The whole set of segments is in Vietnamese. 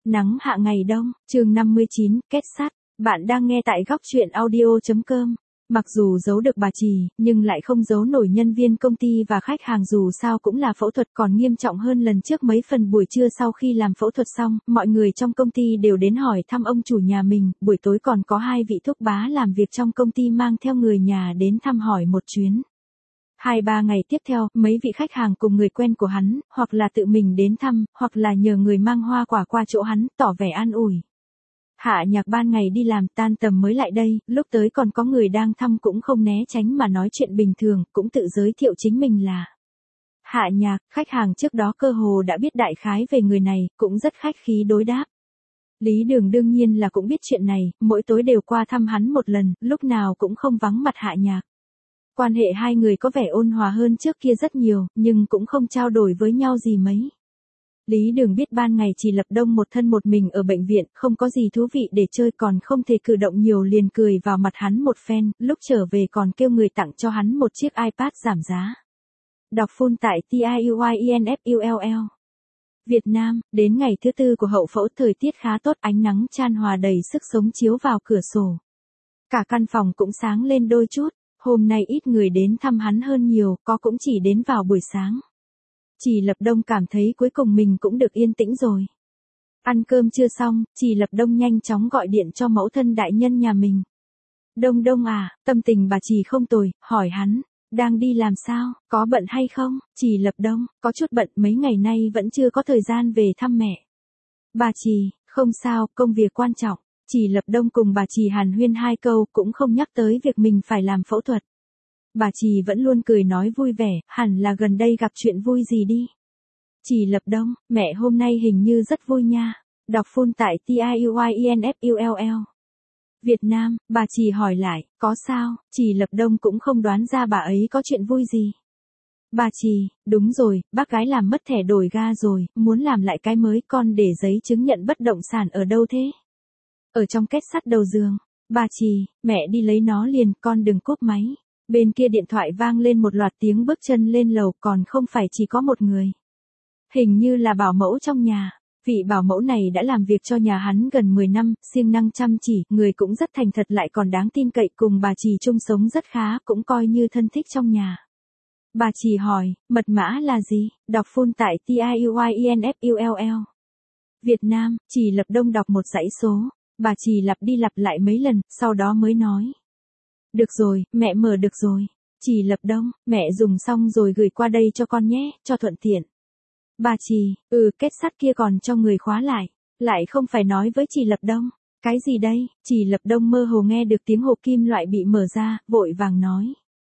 Nắng hạ ngày đông, chương 59, kết sắt. Bạn đang nghe tại góc truyện audio.com. Mặc dù giấu được bà Trì, nhưng lại không giấu nổi nhân viên công ty và khách hàng, dù sao cũng là phẫu thuật, còn nghiêm trọng hơn lần trước mấy phần. Buổi trưa sau khi làm phẫu thuật xong, mọi người trong công ty đều đến hỏi thăm ông chủ nhà mình, buổi tối còn có 2 vị thúc bá làm việc trong công ty mang theo người nhà đến thăm hỏi một chuyến. 2-3 ngày tiếp theo, mấy vị khách hàng cùng người quen của hắn, hoặc là tự mình đến thăm, hoặc là nhờ người mang hoa quả qua chỗ hắn, tỏ vẻ an ủi. Hạ Nhạc ban ngày đi làm, tan tầm mới lại đây, lúc tới còn có người đang thăm cũng không né tránh mà nói chuyện bình thường, cũng tự giới thiệu chính mình là Hạ Nhạc. Khách hàng trước đó cơ hồ đã biết đại khái về người này, cũng rất khách khí đối đáp. Lý Đường đương nhiên là cũng biết chuyện này, mỗi tối đều qua thăm hắn một lần, lúc nào cũng không vắng mặt Hạ Nhạc. Quan hệ hai người có vẻ ôn hòa hơn trước kia rất nhiều, nhưng cũng không trao đổi với nhau gì mấy. Lý Đường biết ban ngày chỉ Lập Đông một thân một mình ở bệnh viện, không có gì thú vị để chơi, còn không thể cử động nhiều, liền cười vào mặt hắn một phen, lúc trở về còn kêu người tặng cho hắn một chiếc iPad giảm giá. Đọc full tại TIUYINFULL. Việt Nam, đến ngày thứ tư của hậu phẫu, thời tiết khá tốt, ánh nắng chan hòa đầy sức sống chiếu vào cửa sổ. Cả căn phòng cũng sáng lên đôi chút. Hôm nay ít người đến thăm hắn hơn nhiều, có cũng chỉ đến vào buổi sáng. Chỉ Lập Đông cảm thấy cuối cùng mình cũng được yên tĩnh rồi. Ăn cơm chưa xong, Chỉ Lập Đông nhanh chóng gọi điện cho mẫu thân đại nhân nhà mình. Đông Đông à, tâm tình bà Trì không tồi, hỏi hắn, đang đi làm sao, có bận hay không? Chỉ Lập Đông, có chút bận, mấy ngày nay vẫn chưa có thời gian về thăm mẹ. Bà Trì, không sao, công việc quan trọng. Chỉ Lập Đông cùng bà Trì hàn huyên 2 câu, cũng không nhắc tới việc mình phải làm phẫu thuật. Bà Trì vẫn luôn cười nói vui vẻ, hẳn là gần đây gặp chuyện vui gì đi. Chỉ Lập Đông, mẹ hôm nay hình như rất vui nha. Đọc full tại TIUYINFULL. Việt Nam, bà Trì hỏi lại, có sao? Chỉ Lập Đông cũng không đoán ra bà ấy có chuyện vui gì. Bà Trì, đúng rồi, bác gái làm mất thẻ đổi ga rồi, muốn làm lại cái mới, con để giấy chứng nhận bất động sản ở đâu thế? Ở trong két sắt đầu giường. Bà Trì, mẹ đi lấy nó liền, con đừng cúp máy. Bên kia điện thoại vang lên một loạt tiếng bước chân lên lầu, còn không phải chỉ có một người. Hình như là bảo mẫu trong nhà. Vị bảo mẫu này đã làm việc cho nhà hắn gần 10 năm, siêng năng chăm chỉ, người cũng rất thành thật lại còn đáng tin cậy, cùng bà Trì chung sống rất khá, cũng coi như thân thích trong nhà. Bà Trì hỏi, mật mã là gì? Đọc full tại TIUYINFULL. Việt Nam, Chỉ Lập Đông đọc một dãy số. Bà Trì lặp đi lặp lại mấy lần, sau đó mới nói. Được rồi, mẹ mở được rồi. Chỉ Lập Đông, mẹ dùng xong rồi gửi qua đây cho con nhé, cho thuận tiện. Bà Trì, két sắt kia còn cho người khóa lại. Lại không phải nói với Chỉ Lập Đông. Cái gì đây? Chỉ Lập Đông mơ hồ nghe được tiếng hộp kim loại bị mở ra, vội vàng nói.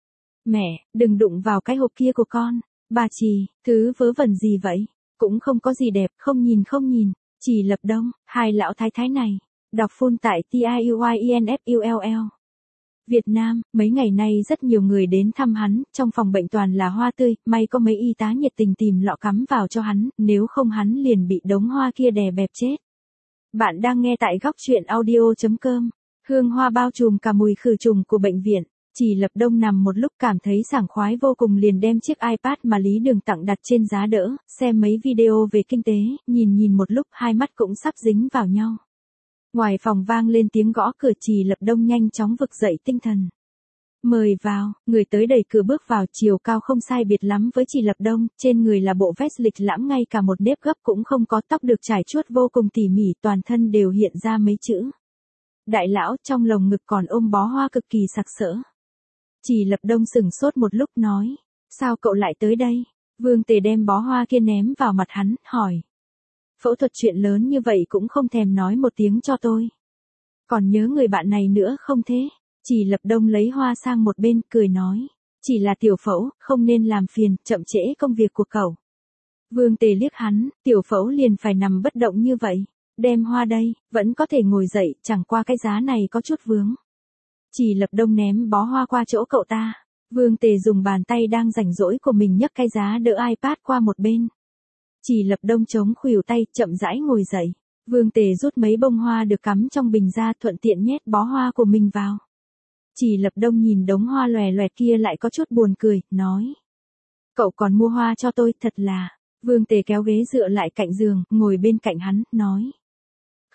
Mẹ, đừng đụng vào cái hộp kia của con. Bà Trì, thứ vớ vẩn gì vậy? Cũng không có gì đẹp, không nhìn. Chỉ Lập Đông, hai lão thái thái này. Đọc full tại TIUYINFULL. Việt Nam, mấy ngày nay rất nhiều người đến thăm hắn, trong phòng bệnh toàn là hoa tươi, may có mấy y tá nhiệt tình tìm lọ cắm vào cho hắn, nếu không hắn liền bị đống hoa kia đè bẹp chết. Bạn đang nghe tại góc truyện audio.com. Hương hoa bao trùm cả mùi khử trùng của bệnh viện. Chỉ Lập Đông nằm một lúc cảm thấy sảng khoái vô cùng, liền đem chiếc iPad mà Lý Đường tặng đặt trên giá đỡ, xem mấy video về kinh tế, nhìn một lúc hai mắt cũng sắp dính vào nhau. Ngoài phòng vang lên tiếng gõ cửa, Chỉ Lập Đông nhanh chóng vực dậy tinh thần. Mời vào, người tới đẩy cửa bước vào, chiều cao không sai biệt lắm với Chỉ Lập Đông, trên người là bộ vest lịch lãm, ngay cả một nếp gấp cũng không có, tóc được trải chuốt vô cùng tỉ mỉ, toàn thân đều hiện ra mấy chữ đại lão, trong lồng ngực còn ôm bó hoa cực kỳ sặc sỡ. Chỉ Lập Đông sửng sốt một lúc nói, sao cậu lại tới đây? Vương Tề đem bó hoa kia ném vào mặt hắn, hỏi. Phẫu thuật chuyện lớn như vậy cũng không thèm nói một tiếng cho tôi. Còn nhớ người bạn này nữa không thế? Chỉ Lập Đông lấy hoa sang một bên, cười nói. Chỉ là tiểu phẫu, không nên làm phiền, chậm trễ công việc của cậu. Vương Tề liếc hắn, tiểu phẫu liền phải nằm bất động như vậy. Đem hoa đây, vẫn có thể ngồi dậy, chẳng qua cái giá này có chút vướng. Chỉ Lập Đông ném bó hoa qua chỗ cậu ta. Vương Tề dùng bàn tay đang rảnh rỗi của mình nhấc cái giá đỡ iPad qua một bên. Chỉ Lập Đông chống khuỷu tay, chậm rãi ngồi dậy. Vương Tề rút mấy bông hoa được cắm trong bình ra, thuận tiện nhét bó hoa của mình vào. Chỉ Lập Đông nhìn đống hoa lòe loẹt kia lại có chút buồn cười, nói. Cậu còn mua hoa cho tôi, thật là. Vương Tề kéo ghế dựa lại cạnh giường, ngồi bên cạnh hắn, nói.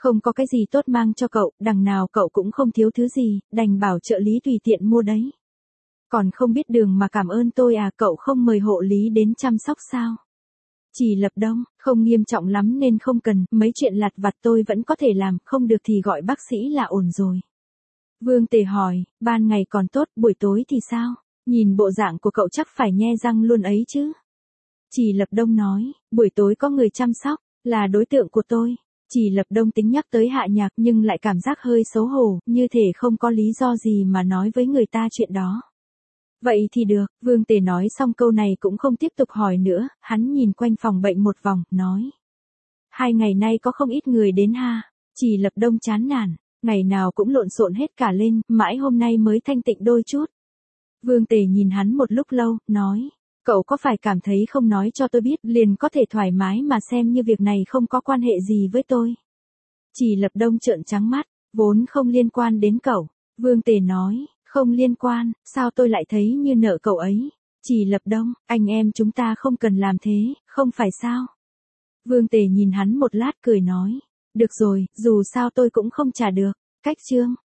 Không có cái gì tốt mang cho cậu, đằng nào cậu cũng không thiếu thứ gì, đành bảo trợ lý tùy tiện mua đấy. Còn không biết đường mà cảm ơn tôi à, cậu không mời hộ lý đến chăm sóc sao? Chỉ Lập Đông, không nghiêm trọng lắm nên không cần, mấy chuyện lặt vặt tôi vẫn có thể làm, không được thì gọi bác sĩ là ổn rồi. Vương Tề hỏi, ban ngày còn tốt, buổi tối thì sao? Nhìn bộ dạng của cậu chắc phải nhe răng luôn ấy chứ. Chỉ Lập Đông nói, buổi tối có người chăm sóc, là đối tượng của tôi. Chỉ Lập Đông tính nhắc tới Hạ Nhạc nhưng lại cảm giác hơi xấu hổ, như thể không có lý do gì mà nói với người ta chuyện đó. Vậy thì được, Vương Tề nói xong câu này cũng không tiếp tục hỏi nữa, hắn nhìn quanh phòng bệnh một vòng, nói. 2 ngày nay có không ít người đến ha. Chỉ Lập Đông chán nản, ngày nào cũng lộn xộn hết cả lên, mãi hôm nay mới thanh tịnh đôi chút. Vương Tề nhìn hắn một lúc lâu, nói. Cậu có phải cảm thấy không nói cho tôi biết liền có thể thoải mái mà xem như việc này không có quan hệ gì với tôi? Chỉ Lập Đông trợn trắng mắt, vốn không liên quan đến cậu. Vương Tề nói, không liên quan, sao tôi lại thấy như nợ cậu ấy? Chỉ Lập Đông, anh em chúng ta không cần làm thế, không phải sao? Vương Tề nhìn hắn một lát cười nói, được rồi, dù sao tôi cũng không trả được. Cách chương